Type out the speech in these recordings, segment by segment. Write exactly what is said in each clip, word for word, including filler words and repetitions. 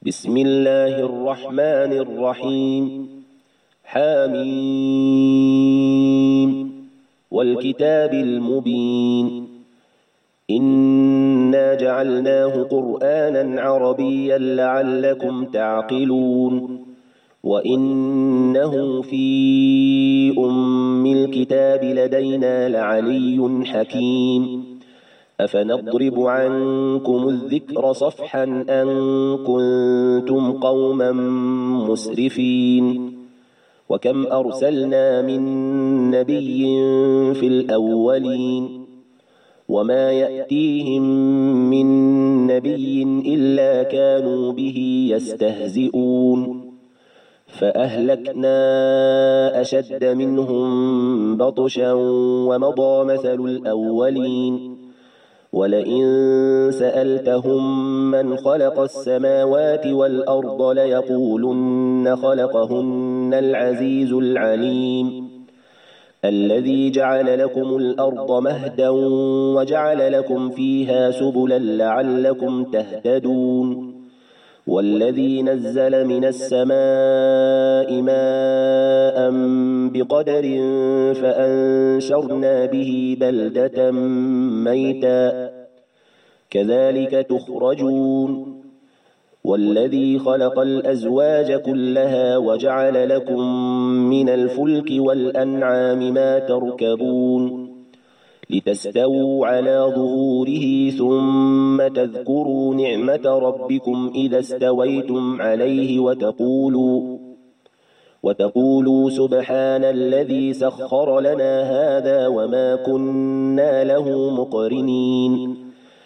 بسم الله الرحمن الرحيم. حاميم والكتاب المبين. إنا جعلناه قرآنا عربيا لعلكم تعقلون. وإنه في أم الكتاب لدينا لعلي حكيم. أفنضرب عنكم الذكر صفحا أن كنتم قوما مسرفين. وكم أرسلنا من نبي في الأولين وما يأتيهم من نبي إلا كانوا به يستهزئون. فأهلكنا أشد منهم بطشا ومضى مثل الأولين. ولئن سألتهم من خلق السماوات والأرض ليقولن خلقهن العزيز العليم. الذي جعل لكم الأرض مهدا وجعل لكم فيها سبلا لعلكم تهتدون. والذي نزل من السماء ماء بقدر فأنشرنا به بلدة ميتا كذلك تخرجون. والذي خلق الأزواج كلها وجعل لكم من الفلك والأنعام ما تركبون لتستووا على ظهوره ثم تذكروا نعمة ربكم إذا استويتم عليه وتقولوا وتقولوا سبحان الذي سخر لنا هذا وما كنا له مقرنين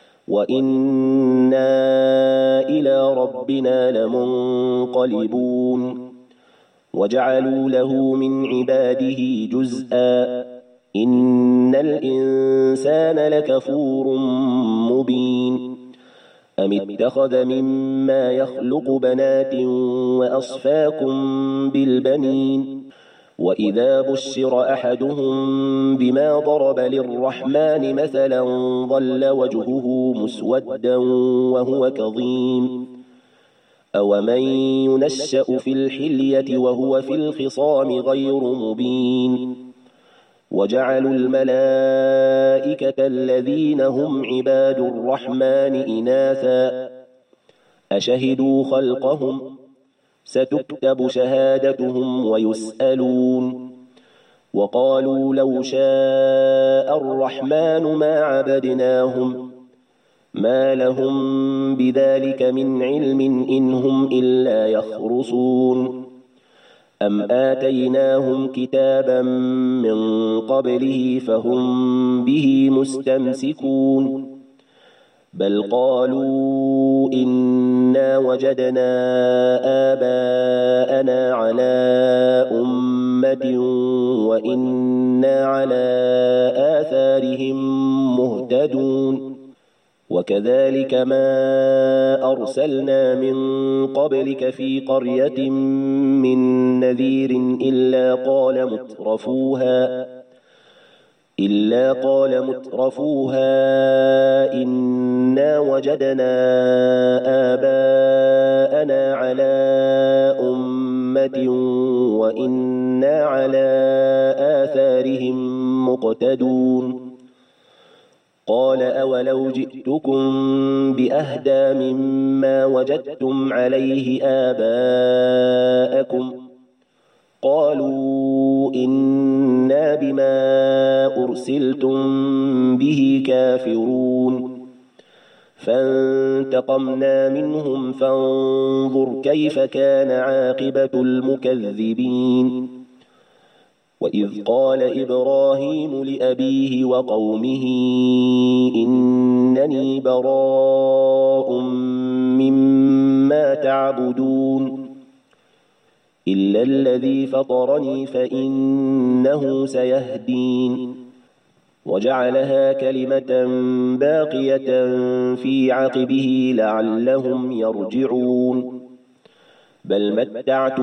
وإنا إلى ربنا لمنقلبون. وجعلوا له من عباده جزءا إن الإنسان لكفور مبين. أم اتخذ مما يخلق بنات وأصفاكم بالبنين. وإذا بشر أحدهم بما ضرب للرحمن مثلا ظل وجهه مسودا وهو كظيم. أومن ينشأ في الحلية وهو في الخصام غير مبين. وجعلوا الملائكة الذين هم عباد الرحمن إناثا أشهدوا خلقهم ستكتب شهادتهم ويسألون. وقالوا لو شاء الرحمن ما عبدناهم ما لهم بذلك من علم إن هم إلا يخرصون. أم آتيناهم كتابا من قبله فهم به مستمسكون. بل قالوا إنا وجدنا آباءنا على أمة وإنا على آثارهم مهتدون. وكذلك ما أرسلنا من قبلك في قرية من نذير إلا قال مترفوها إلا قال مترفوها إنا وجدنا آباءنا على أمة وإنا على آثارهم مقتدون. قال أولو جئتكم بأهدى مما وجدتم عليه آباءكم قالوا إنا بما أرسلتم به كافرون. فانتقمنا منهم فانظر كيف كان عاقبة المكذبين. وإذ قال إبراهيم لأبيه وقومه إنني براء مما تعبدون إلا الذي فطرني فإنه سيهدين. وجعلها كلمة باقية في عقبه لعلهم يرجعون. بل متعت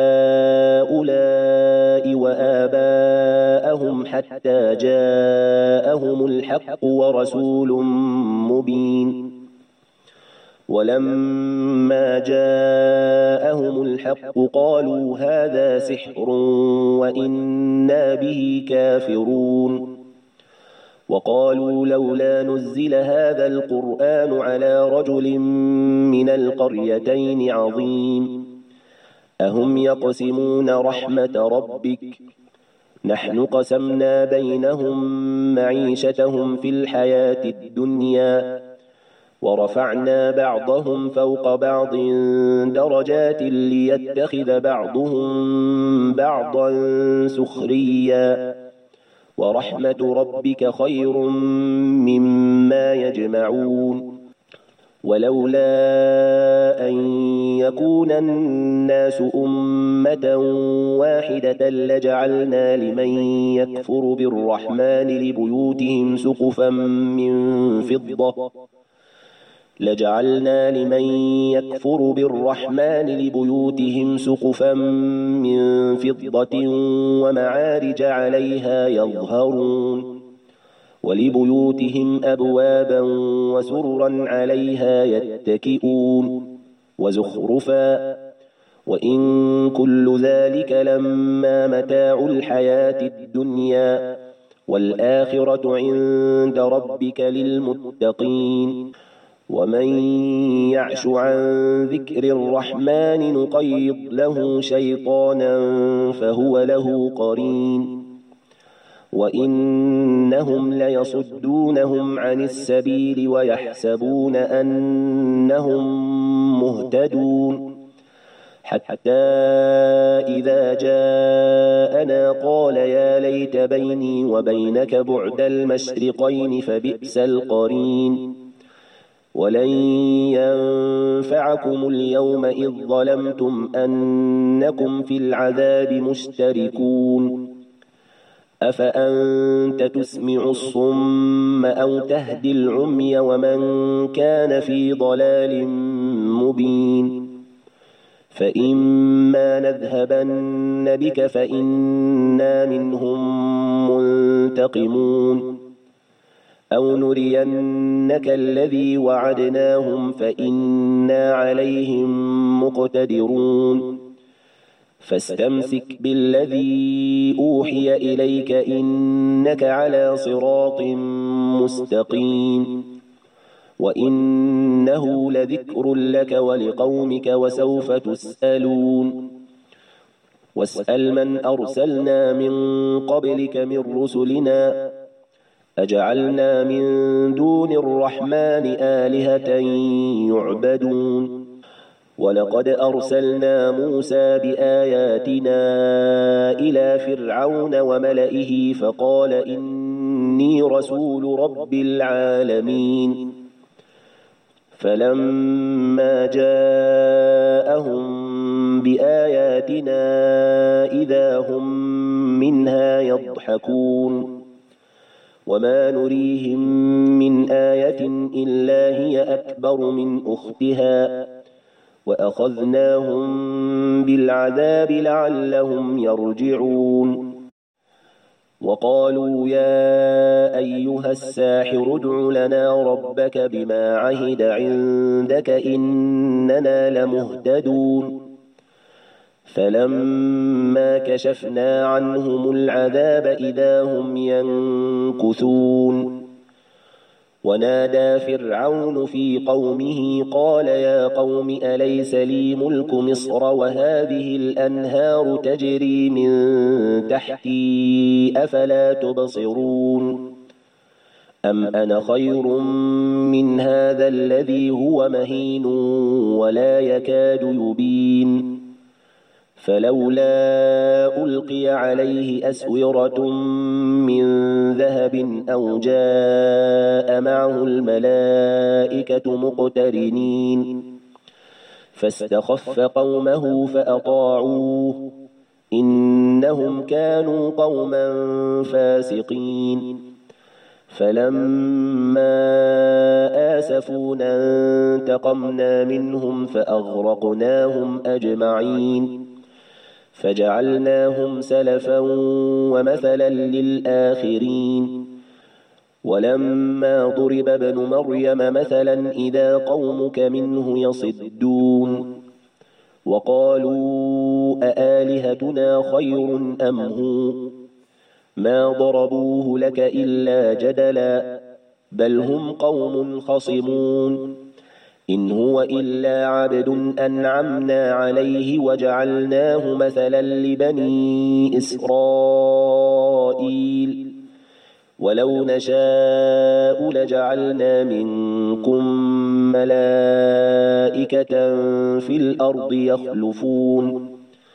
هؤلاء وآباءهم حتى جاءهم الحق ورسول مبين. ولما جاءهم الحق قالوا هذا سحر وإنا به كافرون وقالوا لولا نزل هذا القرآن على رجل من القريتين عظيم أهم يقسمون رحمة ربك نحن قسمنا بينهم معيشتهم في الحياة الدنيا ورفعنا بعضهم فوق بعض درجات ليتخذ بعضهم بعضا سخريا ورحمة ربك خير مما يجمعون ولولا أن يكون الناس أمة واحدة لجعلنا لمن يكفر بالرحمن لبيوتهم سقفا من فضة لجعلنا لمن يكفر بالرحمن لبيوتهم سقفا من فضة ومعارج عليها يظهرون ولبيوتهم أبوابا وسررا عليها يتكئون وزخرفا وإن كل ذلك لما متاع الحياة الدنيا والآخرة عند ربك للمتقين ومن يعش عن ذكر الرحمن نقيض له شيطانا فهو له قرين وإنهم ليصدونهم عن السبيل ويحسبون أنهم مهتدون حتى إذا جاءنا قال يا ليت بيني وبينك بعد المشرقين فبئس القرين ولن ينفعكم اليوم إذ ظلمتم أنكم في العذاب مشتركون أفأنت تسمع الصم أو تهدي العمي ومن كان في ضلال مبين فإما نذهبن بك فإنا منهم منتقمون أو نرينك الذي وعدناهم فإنا عليهم مقتدرون فاستمسك بالذي أوحي إليك إنك على صراط مستقيم وإنه لذكر لك ولقومك وسوف تسألون واسأل من أرسلنا من قبلك من رسلنا أجعلنا من دون الرحمن آلهة يعبدون ولقد أرسلنا موسى بآياتنا إلى فرعون وملئه فقال إني رسول رب العالمين فلما جاءهم بآياتنا إذا هم منها يضحكون وما نريهم من آية إلا هي أكبر من أختها وأخذناهم بالعذاب لعلهم يرجعون وقالوا يا أيها الساحر ادع لنا ربك بما عهد عندك إننا لمهتدون فلما كشفنا عنهم العذاب إذا هم ينكثون ونادى فرعون في قومه قال يا قوم أليس لي ملك مصر وهذه الأنهار تجري من تحتي أفلا تبصرون أم أنا خير من هذا الذي هو مهين ولا يكاد يبين فلولا ألقي عليه أسورة من ذهب أو جاء معه الملائكة مقترنين فاستخف قومه فأطاعوه إنهم كانوا قوما فاسقين فلما آسفونا انتقمنا منهم فأغرقناهم أجمعين فجعلناهم سلفا ومثلا للآخرين ولما ضرب ابن مريم مثلا إذا قومك منه يصدون وقالوا أآلهتنا خير أم هو ما ضربوه لك إلا جدلا بل هم قوم خصمون إن هو إلا عبد أنعمنا عليه وجعلناه مثلا لبني إسرائيل ولو نشاء لجعلنا منكم ملائكة في الأرض يخلفون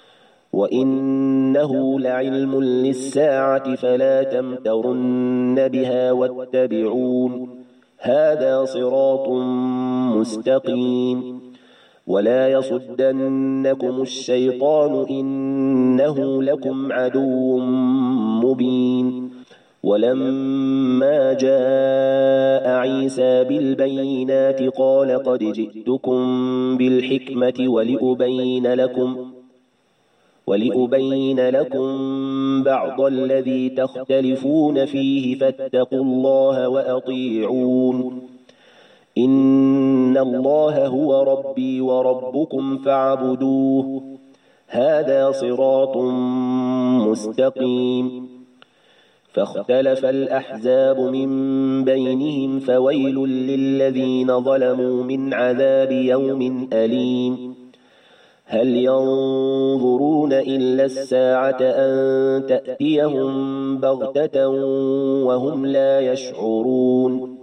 وإنه لعلم للساعة فلا تمترن بها واتبعون هذا صراط مستقيم ولا يصدنكم الشيطان إنه لكم عدو مبين ولما جاء عيسى بالبينات قال قد جئتكم بالحكمة ولأبين لكم ولأبين لكم بعض الذي تختلفون فيه فاتقوا الله وأطيعون إن الله هو ربي وربكم فاعبدوه هذا صراط مستقيم فاختلف الأحزاب من بينهم فويل للذين ظلموا من عذاب يوم أليم هل ينظرون إلا الساعة أن تأتيهم بغتة وهم لا يشعرون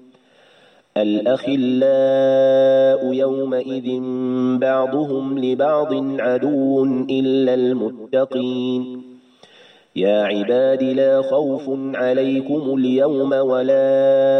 الأخلاء يومئذ بعضهم لبعض عدو إلا المتقين يا عباد لا خوف عليكم اليوم ولا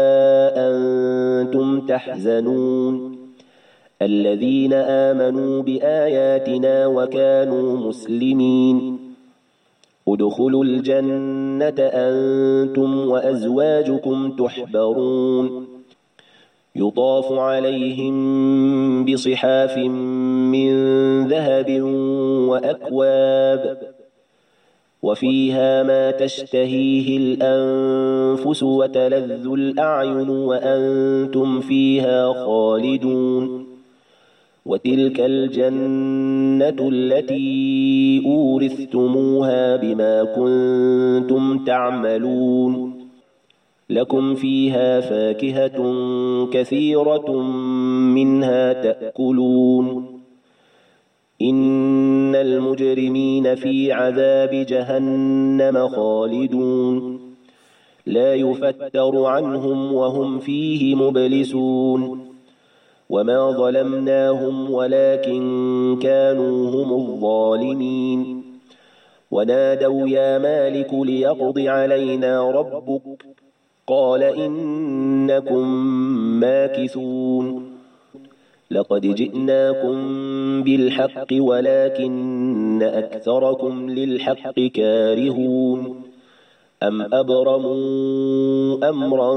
أنتم تحزنون الذين آمنوا بآياتنا وكانوا مسلمين ادخلوا الجنة أنتم وأزواجكم تحبرون يطاف عليهم بصحاف من ذهب وأكواب وفيها ما تشتهيه الأنفس وتلذ الأعين وأنتم فيها خالدون وتلك الجنة التي أورثتموها بما كنتم تعملون لكم فيها فاكهة كثيرة منها تأكلون إن المجرمين في عذاب جهنم خالدون لا يفتر عنهم وهم فيه مبلسون وما ظلمناهم ولكن كانوا هم الظالمين ونادوا يا مالك ليقض علينا ربك قال إنكم ماكثون لقد جئناكم بالحق ولكن أكثركم للحق كارهون أم أبرموا أمرا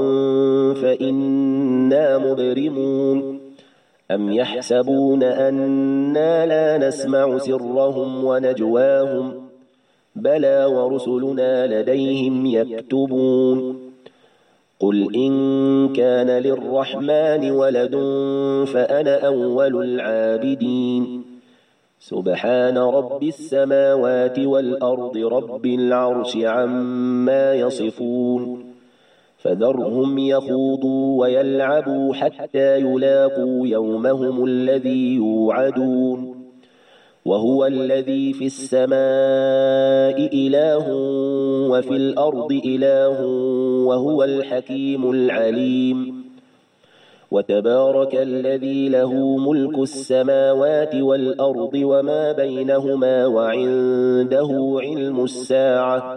فإنا مبرمون أم يحسبون أنا لا نسمع سرهم ونجواهم بلى ورسلنا لديهم يكتبون قل إن كان للرحمن ولد فأنا أول العابدين سبحان رب السماوات والأرض رب العرش عما يصفون فذرهم يخوضوا ويلعبوا حتى يلاقوا يومهم الذي يوعدون وهو الذي في السماء إله وفي الأرض إله وهو الحكيم العليم وتبارك الذي له ملك السماوات والأرض وما بينهما وعنده علم الساعة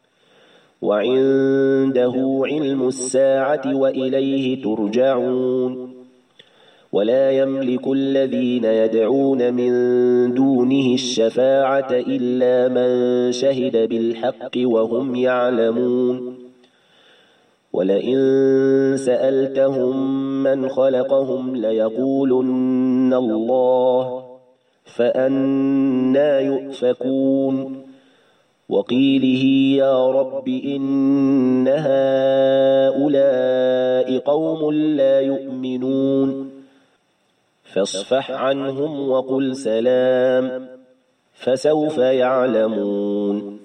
وعنده علم الساعة وإليه ترجعون ولا يملك الذين يدعون من دونه الشفاعة إلا من شهد بالحق وهم يعلمون ولئن سألتهم من خلقهم ليقولن الله فأنى يؤفكون وقيله يا رب إن هؤلاء قوم لا يؤمنون فاصفح عنهم وقل سلام فسوف يعلمون